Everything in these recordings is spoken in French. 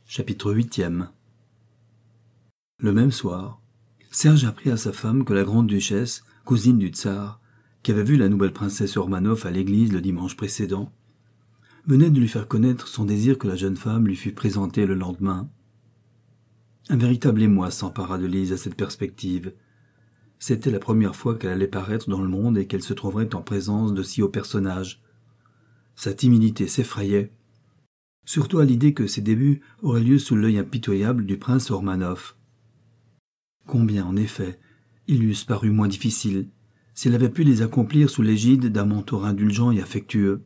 Chapitre 8e. Le même soir, Serge apprit à sa femme que la grande-duchesse, cousine du tsar, qui avait vu la nouvelle princesse Ormanov à l'église le dimanche précédent, venait de lui faire connaître son désir que la jeune femme lui fût présentée le lendemain. Un véritable émoi s'empara de Lise à cette perspective. C'était la première fois qu'elle allait paraître dans le monde et qu'elle se trouverait en présence de si hauts personnages. Sa timidité s'effrayait, surtout à l'idée que ses débuts auraient lieu sous l'œil impitoyable du prince Ormanov. Combien, en effet, ils lui eussent paru moins difficiles s'il avait pu les accomplir sous l'égide d'un mentor indulgent et affectueux.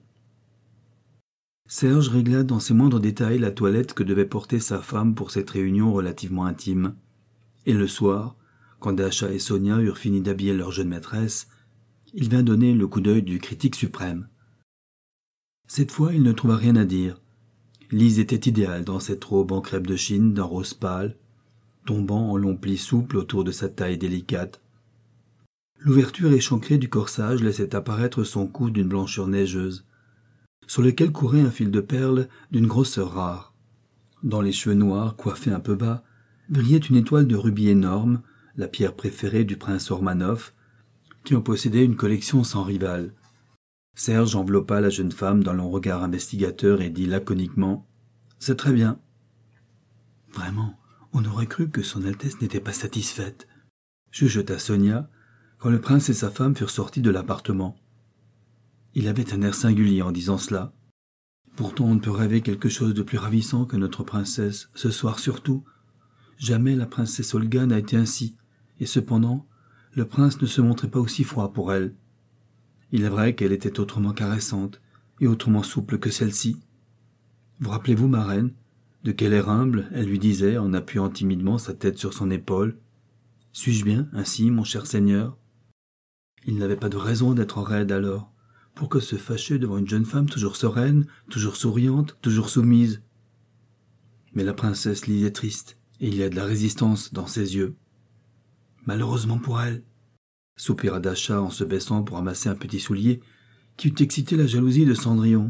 Serge régla dans ses moindres détails la toilette que devait porter sa femme pour cette réunion relativement intime. Et le soir, quand Dasha et Sonia eurent fini d'habiller leur jeune maîtresse, il vint donner le coup d'œil du critique suprême. Cette fois, il ne trouva rien à dire. Lise était idéale dans cette robe en crêpe de Chine d'un rose pâle, tombant en longs plis souples autour de sa taille délicate. L'ouverture échancrée du corsage laissait apparaître son cou d'une blancheur neigeuse, sur lequel courait un fil de perles d'une grosseur rare. Dans les cheveux noirs, coiffés un peu bas, brillait une étoile de rubis énorme, la pierre préférée du prince Ormanov, qui en possédait une collection sans rivale. Serge enveloppa la jeune femme dans le regard investigateur et dit laconiquement « C'est très bien. » Vraiment, on aurait cru que son Altesse n'était pas satisfaite, chuchota Sonia, quand le prince et sa femme furent sortis de l'appartement. Il avait un air singulier en disant cela. Pourtant on ne peut rêver quelque chose de plus ravissant que notre princesse, ce soir surtout. Jamais la princesse Olga n'a été ainsi, et cependant, le prince ne se montrait pas aussi froid pour elle. Il est vrai qu'elle était autrement caressante et autrement souple que celle-ci. Vous rappelez-vous, ma reine, de quel air humble elle lui disait en appuyant timidement sa tête sur son épaule « Suis-je bien, ainsi, mon cher seigneur ?» Il n'avait pas de raison d'être raide alors. Pourquoi se fâcher devant une jeune femme toujours sereine, toujours souriante, toujours soumise? Mais la princesse Lise est triste, et il y a de la résistance dans ses yeux. Malheureusement pour elle, soupira Dasha en se baissant pour ramasser un petit soulier qui eût excité la jalousie de Cendrillon.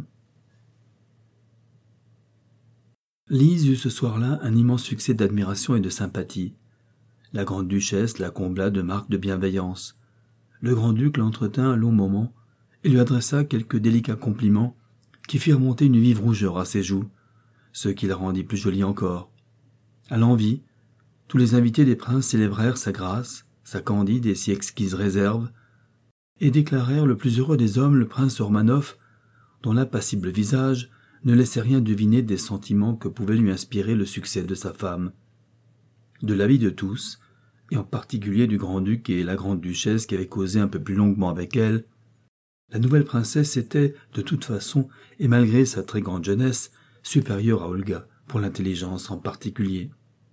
Lise eut ce soir-là un immense succès d'admiration et de sympathie. La grande-duchesse la combla de marques de bienveillance. Le grand-duc l'entretint un long moment et lui adressa quelques délicats compliments qui firent monter une vive rougeur à ses joues, ce qui la rendit plus jolie encore. À l'envi, tous les invités des princes célébrèrent sa grâce, sa candide et si exquise réserve, et déclarèrent le plus heureux des hommes le prince Ormanov, dont l'impassible visage ne laissait rien deviner des sentiments que pouvait lui inspirer le succès de sa femme. De l'avis de tous, et en particulier du grand-duc et la grande-duchesse qui avaient causé un peu plus longuement avec elle, la nouvelle princesse était, de toute façon, et malgré sa très grande jeunesse, supérieure à Olga, pour l'intelligence en particulier.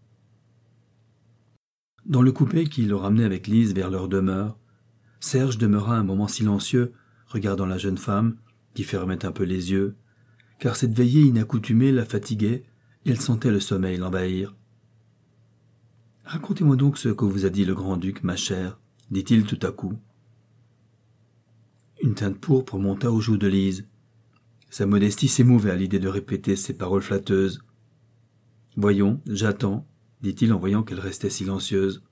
Dans le coupé qui le ramenait avec Lise vers leur demeure, Serge demeura un moment silencieux, regardant la jeune femme, qui fermait un peu les yeux, car cette veillée inaccoutumée la fatiguait et elle sentait le sommeil l'envahir. « Racontez-moi donc ce que vous a dit le grand-duc, ma chère, » dit-il tout à coup. Une teinte pourpre monta aux joues de Lise. Sa modestie s'émouvait à l'idée de répéter ces paroles flatteuses. « Voyons, j'attends, » dit-il en voyant qu'elle restait silencieuse.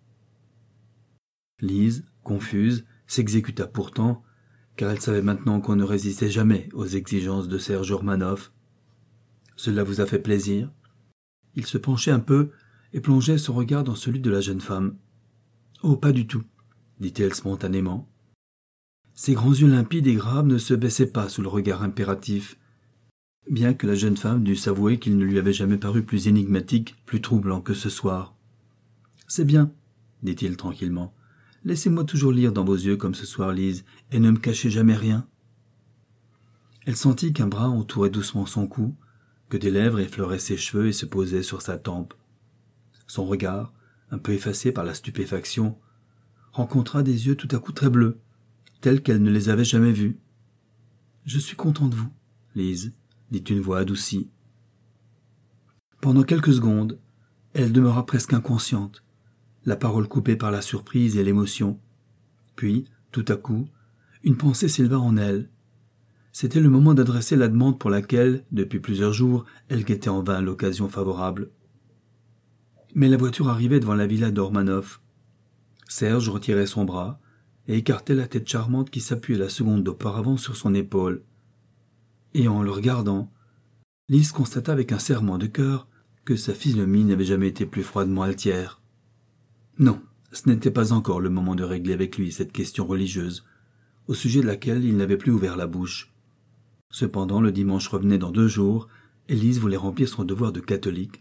Lise, confuse, s'exécuta pourtant, car elle savait maintenant qu'on ne résistait jamais aux exigences de Serge Ormanov. « Cela vous a fait plaisir ?» Il se penchait un peu et plongeait son regard dans celui de la jeune femme. « Oh, pas du tout, » dit-elle spontanément. Ses grands yeux limpides et graves ne se baissaient pas sous le regard impératif, bien que la jeune femme dût s'avouer qu'il ne lui avait jamais paru plus énigmatique, plus troublant que ce soir. « C'est bien, » dit-il tranquillement. « Laissez-moi toujours lire dans vos yeux comme ce soir, Lise, et ne me cachez jamais rien. » Elle sentit qu'un bras entourait doucement son cou, que des lèvres effleuraient ses cheveux et se posaient sur sa tempe. Son regard, un peu effacé par la stupéfaction, rencontra des yeux tout à coup très bleus, tels qu'elle ne les avait jamais vus. « Je suis content de vous, Lise, » dit une voix adoucie. Pendant quelques secondes, elle demeura presque inconsciente, la parole coupée par la surprise et l'émotion. Puis, tout à coup, une pensée s'éleva en elle. C'était le moment d'adresser la demande pour laquelle, depuis plusieurs jours, elle guettait en vain l'occasion favorable. Mais la voiture arrivait devant la villa d'Ormanov. Serge retirait son bras et écartait la tête charmante qui s'appuyait la seconde d'auparavant sur son épaule. Et en le regardant, Lise constata avec un serrement de cœur que sa physionomie n'avait jamais été plus froidement altière. Non, ce n'était pas encore le moment de régler avec lui cette question religieuse, au sujet de laquelle il n'avait plus ouvert la bouche. Cependant, le dimanche revenait dans 2 jours, et Lise voulait remplir son devoir de catholique.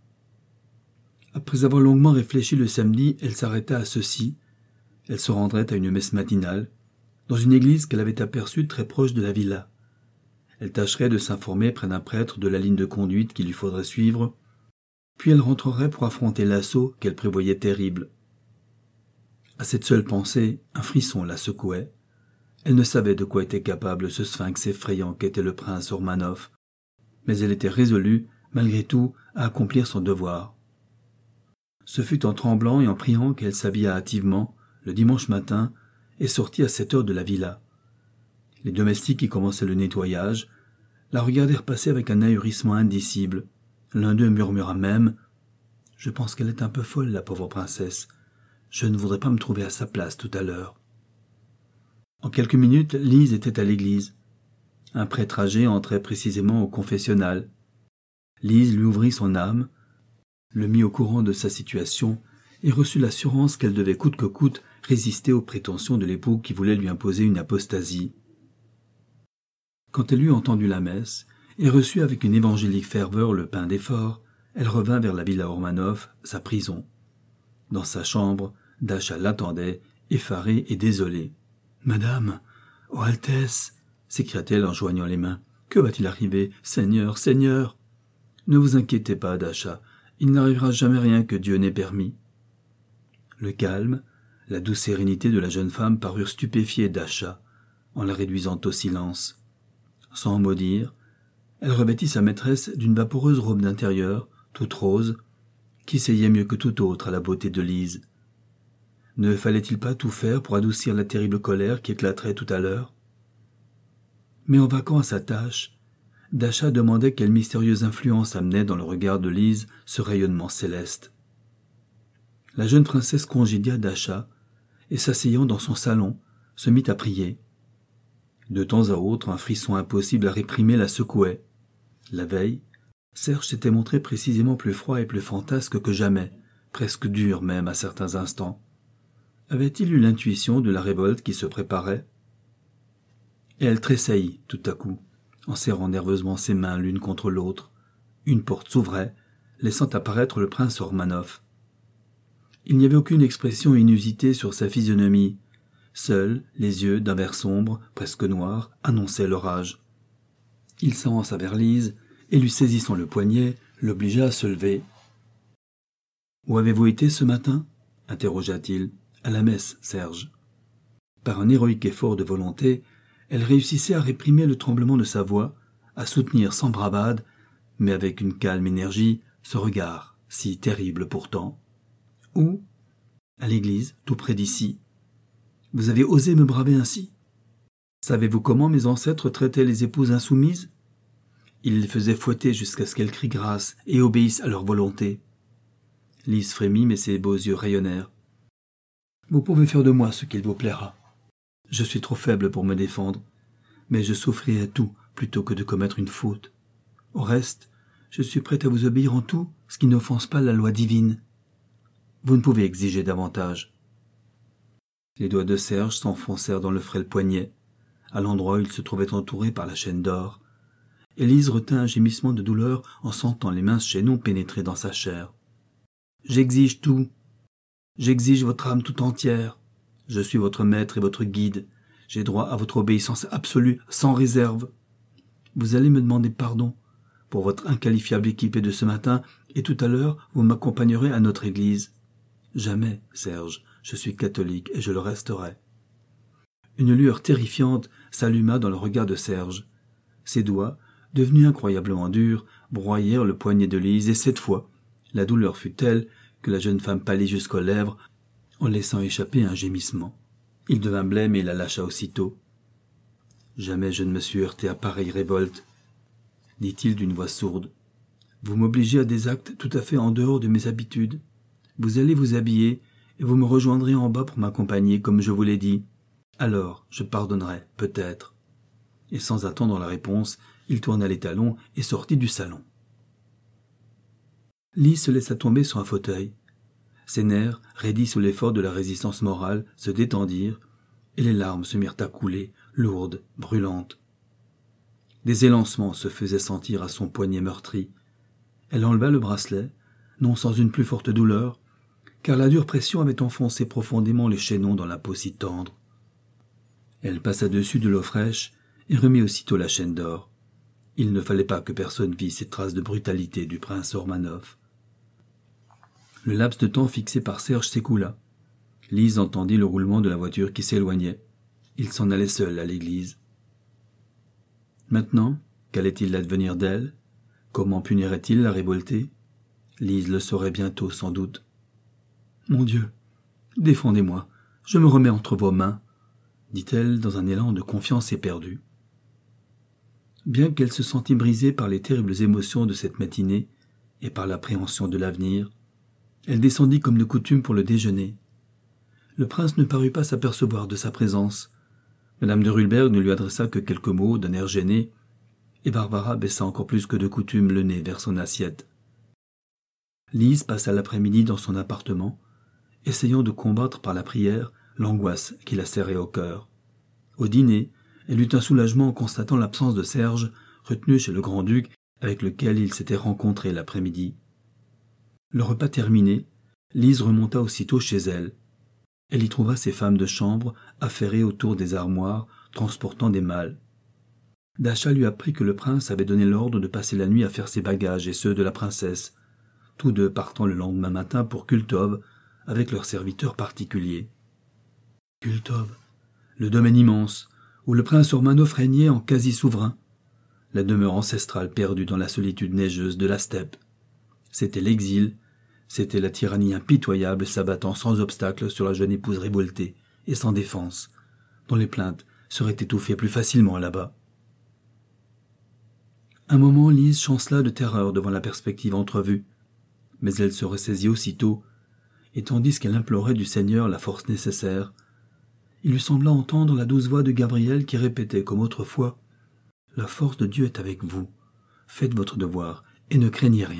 Après avoir longuement réfléchi le samedi, elle s'arrêta à ceci. Elle se rendrait à une messe matinale, dans une église qu'elle avait aperçue très proche de la villa. Elle tâcherait de s'informer près d'un prêtre de la ligne de conduite qu'il lui faudrait suivre, puis elle rentrerait pour affronter l'assaut qu'elle prévoyait terrible. À cette seule pensée, un frisson la secouait. Elle ne savait de quoi était capable ce sphinx effrayant qu'était le prince Ormanov, mais elle était résolue, malgré tout, à accomplir son devoir. Ce fut en tremblant et en priant qu'elle s'habilla hâtivement, le dimanche matin, et sortit à 7 heures de la villa. Les domestiques qui commençaient le nettoyage la regardèrent passer avec un ahurissement indicible. L'un d'eux murmura même « Je pense qu'elle est un peu folle, la pauvre princesse. Je ne voudrais pas me trouver à sa place tout à l'heure. » En quelques minutes, Lise était à l'église. Un prêtre âgé entrait précisément au confessionnal. Lise lui ouvrit son âme, le mit au courant de sa situation et reçut l'assurance qu'elle devait coûte que coûte résister aux prétentions de l'époux qui voulait lui imposer une apostasie. Quand elle eut entendu la messe et reçut avec une évangélique ferveur le pain d'effort, elle revint vers la villa Ormanov, sa prison. Dans sa chambre, Dasha l'attendait, effarée et désolée. « Madame, ô Altesse !» s'écria-t-elle en joignant les mains. « Que va-t-il arriver? Seigneur, Seigneur !»« Ne vous inquiétez pas, Dasha, il n'arrivera jamais rien que Dieu n'ait permis. » Le calme, la douce sérénité de la jeune femme parurent stupéfier Dasha, en la réduisant au silence. Sans mot dire, elle revêtit sa maîtresse d'une vaporeuse robe d'intérieur, toute rose, qui seyait mieux que toute autre à la beauté de Lise. Ne fallait-il pas tout faire pour adoucir la terrible colère qui éclaterait tout à l'heure? Mais en vaquant à sa tâche, Dasha demandait quelle mystérieuse influence amenait dans le regard de Lise ce rayonnement céleste. La jeune princesse congédia Dasha et, s'asseyant dans son salon, se mit à prier. De temps à autre, un frisson impossible à réprimer la secouait. La veille, Serge s'était montré précisément plus froid et plus fantasque que jamais, presque dur même à certains instants. Avait-il eu l'intuition de la révolte qui se préparait? Et elle tressaillit tout à coup, en serrant nerveusement ses mains l'une contre l'autre. Une porte s'ouvrait, laissant apparaître le prince Ormanov. Il n'y avait aucune expression inusitée sur sa physionomie. Seuls les yeux d'un vert sombre, presque noir, annonçaient l'orage. Il s'avança vers Lise et, lui saisissant le poignet, l'obligea à se lever. « Où avez-vous été ce matin ?» interrogea-t-il. « À la messe, Serge. » Par un héroïque effort de volonté, elle réussissait à réprimer le tremblement de sa voix, à soutenir sans bravade, mais avec une calme énergie, ce regard, si terrible pourtant. « Où ?»« À l'église, tout près d'ici. » « Vous avez osé me braver ainsi? Savez-vous comment mes ancêtres traitaient les épouses insoumises? Ils les faisaient fouetter jusqu'à ce qu'elles crient grâce et obéissent à leur volonté. » Lise frémit, mais ses beaux yeux rayonnèrent. « Vous pouvez faire de moi ce qu'il vous plaira. Je suis trop faible pour me défendre, mais je souffrirai tout plutôt que de commettre une faute. Au reste, je suis prête à vous obéir en tout, ce qui n'offense pas la loi divine. Vous ne pouvez exiger davantage. » Les doigts de Serge s'enfoncèrent dans le frêle poignet, à l'endroit où il se trouvait entouré par la chaîne d'or. Élise retint un gémissement de douleur en sentant les minces chaînons pénétrer dans sa chair. « J'exige tout. J'exige votre âme tout entière. Je suis votre maître et votre guide. J'ai droit à votre obéissance absolue, sans réserve. Vous allez me demander pardon pour votre inqualifiable équipée de ce matin, et tout à l'heure, vous m'accompagnerez à notre église. Jamais, Serge, je suis catholique et je le resterai. » Une lueur terrifiante s'alluma dans le regard de Serge. Ses doigts, devenus incroyablement durs, broyèrent le poignet de Lise, et cette fois, la douleur fut telle que la jeune femme pâlit jusqu'aux lèvres en laissant échapper un gémissement. Il devint blême et la lâcha aussitôt. Jamais je ne me suis heurté à pareille révolte, dit-il d'une voix sourde. Vous m'obligez à des actes tout à fait en dehors de mes habitudes. Vous allez vous habiller et vous me rejoindrez en bas pour m'accompagner comme je vous l'ai dit. Alors, je pardonnerai, peut-être. Et sans attendre la réponse, il tourna les talons et sortit du salon. Lise se laissa tomber sur un fauteuil. Ses nerfs, raidis sous l'effort de la résistance morale, se détendirent, et les larmes se mirent à couler, lourdes, brûlantes. Des élancements se faisaient sentir à son poignet meurtri. Elle enleva le bracelet, non sans une plus forte douleur, car la dure pression avait enfoncé profondément les chaînons dans la peau si tendre. Elle passa dessus de l'eau fraîche et remit aussitôt la chaîne d'or. Il ne fallait pas que personne vît ces traces de brutalité du prince Ormanov. Le laps de temps fixé par Serge s'écoula. Lise entendit le roulement de la voiture qui s'éloignait. Il s'en allait seul à l'église. Maintenant, qu'allait-il advenir d'elle? Comment punirait-il la révoltée? Lise le saurait bientôt, sans doute. « Mon Dieu, défendez-moi, je me remets entre vos mains, » dit-elle dans un élan de confiance éperdue. Bien qu'elle se sentît brisée par les terribles émotions de cette matinée et par l'appréhension de l'avenir, elle descendit comme de coutume pour le déjeuner. Le prince ne parut pas s'apercevoir de sa présence. Madame de Ruhlberg ne lui adressa que quelques mots d'un air gêné, et Barbara baissa encore plus que de coutume le nez vers son assiette. Lise passa l'après-midi dans son appartement, essayant de combattre par la prière l'angoisse qui la serrait au cœur. Au dîner, elle eut un soulagement en constatant l'absence de Serge, retenu chez le grand-duc avec lequel il s'était rencontré l'après-midi. Le repas terminé, Lise remonta aussitôt chez elle. Elle y trouva ses femmes de chambre affairées autour des armoires, transportant des malles. Dasha lui apprit que le prince avait donné l'ordre de passer la nuit à faire ses bagages et ceux de la princesse, tous deux partant le lendemain matin pour Kultov avec leur serviteur particulier. Kultov, le domaine immense, où le prince Ormanov régnait en quasi-souverain, la demeure ancestrale perdue dans la solitude neigeuse de la steppe. C'était l'exil, c'était la tyrannie impitoyable s'abattant sans obstacle sur la jeune épouse révoltée et sans défense, dont les plaintes seraient étouffées plus facilement là-bas. Un moment, Lise chancela de terreur devant la perspective entrevue, mais elle se ressaisit aussitôt, et tandis qu'elle implorait du Seigneur la force nécessaire, il lui sembla entendre la douce voix de Gabriel qui répétait comme autrefois « La force de Dieu est avec vous, faites votre devoir et ne craignez rien. »